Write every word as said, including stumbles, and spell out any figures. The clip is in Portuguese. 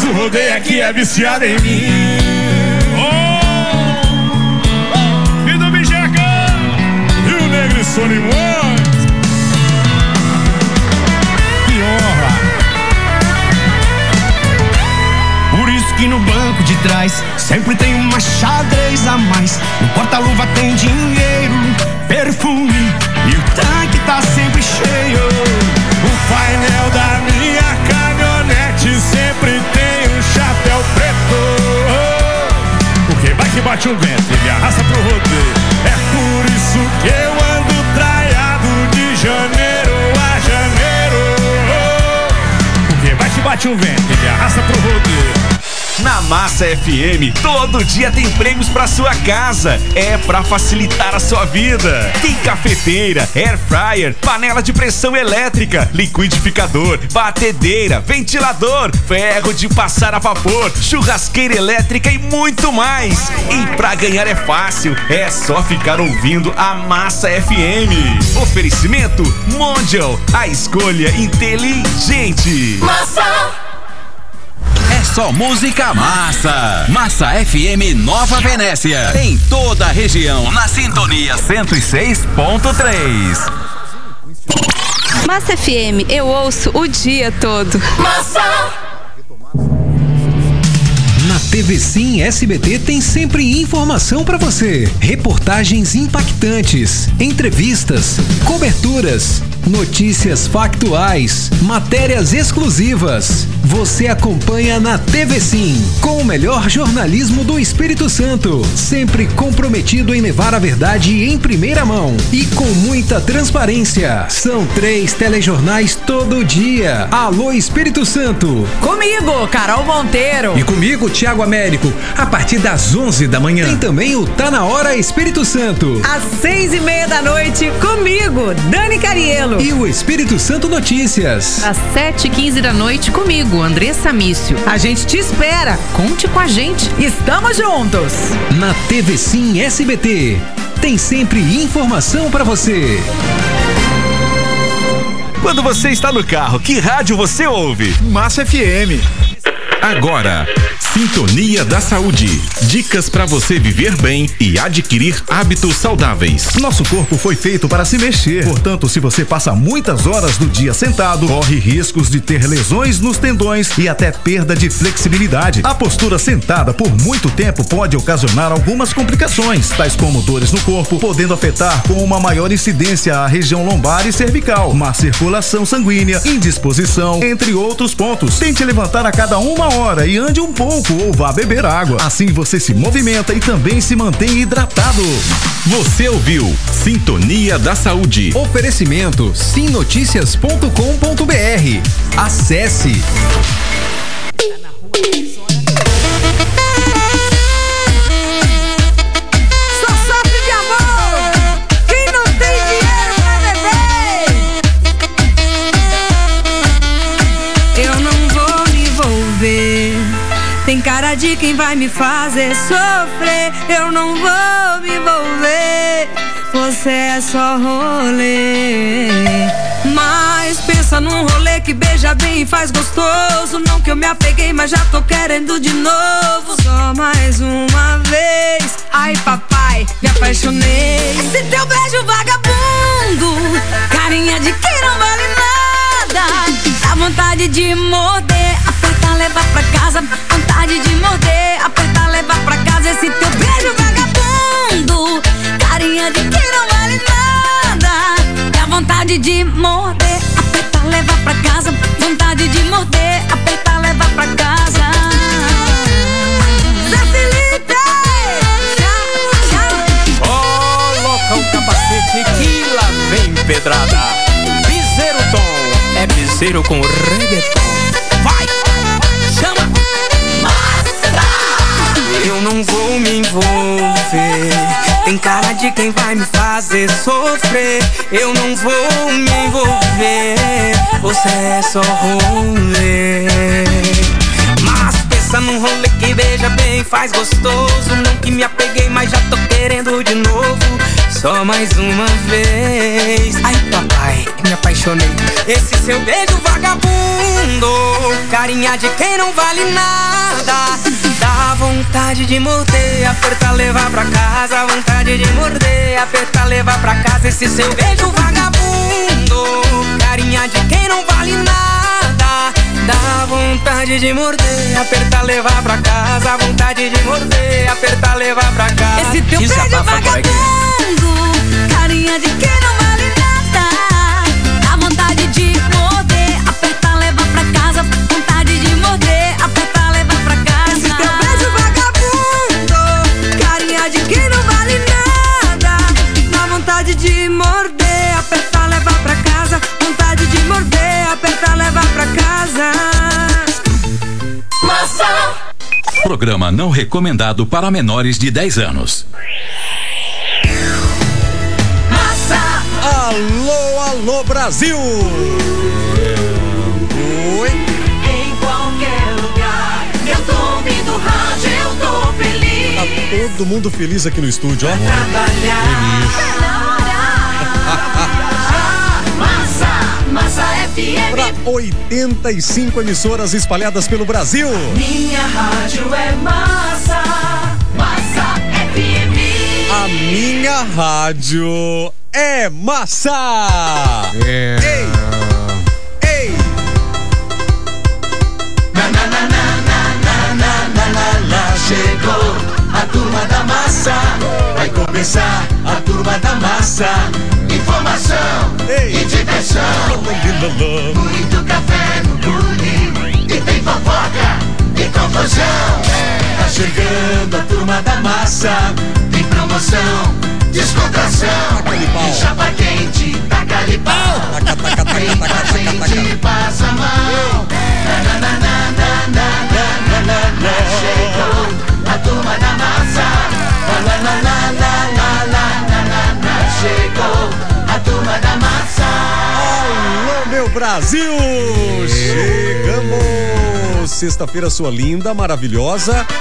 do rodeio aqui é viciada em mim. Oh! E do Bijeca! E o Negro Solimões. Que honra! Por isso que no banco de trás sempre tem uma xadrez a mais. No porta-luva tem dinheiro, perfume e o tanque tá sempre cheio. O painel da minha caminhonete sempre tem um chapéu preto. Porque vai que bate um vento e me arrasta pro rodeio. É por isso que eu ando traiado de janeiro a janeiro. Porque vai que bate um vento e me arrasta pro rodeio. Na Massa F M, todo dia tem prêmios pra sua casa. É pra facilitar a sua vida. Tem cafeteira, air fryer, panela de pressão elétrica, liquidificador, batedeira, ventilador, ferro de passar a vapor, churrasqueira elétrica e muito mais. E pra ganhar é fácil, é só ficar ouvindo a Massa F M. Oferecimento Mondial, a escolha inteligente. Massa! É só música massa. Massa F M Nova Venécia. Em toda a região. Na sintonia cento e seis ponto três. Massa F M, eu ouço o dia todo. Massa! Na T V Sim S B T tem sempre informação para você. Reportagens impactantes, entrevistas, coberturas, notícias factuais, matérias exclusivas. Você acompanha na T V Sim, com o melhor jornalismo do Espírito Santo, sempre comprometido em levar a verdade em primeira mão e com muita transparência. São três telejornais todo dia. Alô Espírito Santo. Comigo, Carol Monteiro. E comigo, Tiago Américo, a partir das onze da manhã. Tem também o Tá Na Hora Espírito Santo. Às seis e meia da noite, comigo, Dani Cariello. E o Espírito Santo Notícias. Às sete e quinze da noite, comigo, Andressa Mício. A gente te espera. Conte com a gente. Estamos juntos. Na T V Sim S B T. Tem sempre informação pra você. Quando você está no carro, que rádio você ouve? Massa F M. Agora, Sintonia da Saúde. Dicas para você viver bem e adquirir hábitos saudáveis. Nosso corpo foi feito para se mexer. Portanto, se você passa muitas horas do dia sentado, corre riscos de ter lesões nos tendões e até perda de flexibilidade. A postura sentada por muito tempo pode ocasionar algumas complicações, tais como dores no corpo, podendo afetar com uma maior incidência a região lombar e cervical, má circulação sanguínea, indisposição, entre outros pontos. Tente levantar a cada uma hora e ande um pouco ou vá beber água. Assim você se movimenta e também se mantém hidratado. Você ouviu Sintonia da Saúde. Oferecimento sim noticias ponto com ponto br. Acesse. Tem cara de quem vai me fazer sofrer. Eu não vou me envolver. Você é só rolê. Mas pensa num rolê que beija bem e faz gostoso. Não que eu me apeguei, mas já tô querendo de novo. Só mais uma vez. Ai papai, me apaixonei. Esse teu beijo vagabundo, carinha de quem não vale nada. Dá vontade de morder, apertar, levar pra casa. Vontade de morder, apertar, levar pra casa. Esse teu beijo vagabundo, carinha de quem não vale nada. Dá vontade de morder, apertar, levar pra casa. Vontade de morder, apertar, levar pra casa. Zé Felipe, tchau, tchau. Coloca o capacete que lá vem pedrada. Piseiro Tom, é piseiro com reggaeton. Vai, chama. Eu não vou me envolver. Tem cara de quem vai me fazer sofrer. Eu não vou me envolver. Você é só rolê. Mas pensa num rolê que beija bem, faz gostoso. Não que me apeguei, mas já tô querendo de novo. Só só mais uma vez. Ai, papai, me apaixonei. Esse seu beijo vagabundo, carinha de quem não vale nada. Dá vontade de morder, apertar, levar pra casa. Vontade de morder, apertar, levar pra casa. Esse seu beijo vagabundo, carinha de quem não vale nada. Dá vontade de morder, apertar, levar pra casa. Vontade de morder, apertar, levar pra casa. Esse teu beijo vagabundo, carinha de quem não vale nada. Dá vontade de morder, apertar, levar pra casa. Vontade de morder, apertar, levar pra casa. Esse teu beijo vagabundo, carinha de quem não vale nada. Dá vontade de morder, apertar, levar pra casa. Vontade de morder, apertar, levar pra casa. Massa. Programa não recomendado para menores de dez anos. Massa. Alô, alô, Brasil. Oi. Em qualquer lugar, eu tô ouvindo rádio, eu tô feliz. Tá todo mundo feliz aqui no estúdio, ó. Massa, Massa F M. Para oitenta e cinco emissoras espalhadas pelo Brasil. Minha rádio é Massa, Massa F M. A minha rádio é massa. É. Ei, ei. Na, na, na, na, na, na, na, na, na. Chegou a turma da massa. Vai começar a turma da massa. Informação Ei. e diversão. Muito café no bule. E tem fofoca e confusão. Tá chegando a turma da massa. Tem promoção, descontração. Tem chapa quente, taca-lhe pau. Vem com a gente, passa a mão. Na, na, na, na, na, na, na, na. Chegou a turma da massa. Na, na, na, na, na, na, na, na. Chegou a turma da massa. Alô, meu Brasil! Chegamos! Sexta-feira, sua linda, maravilhosa.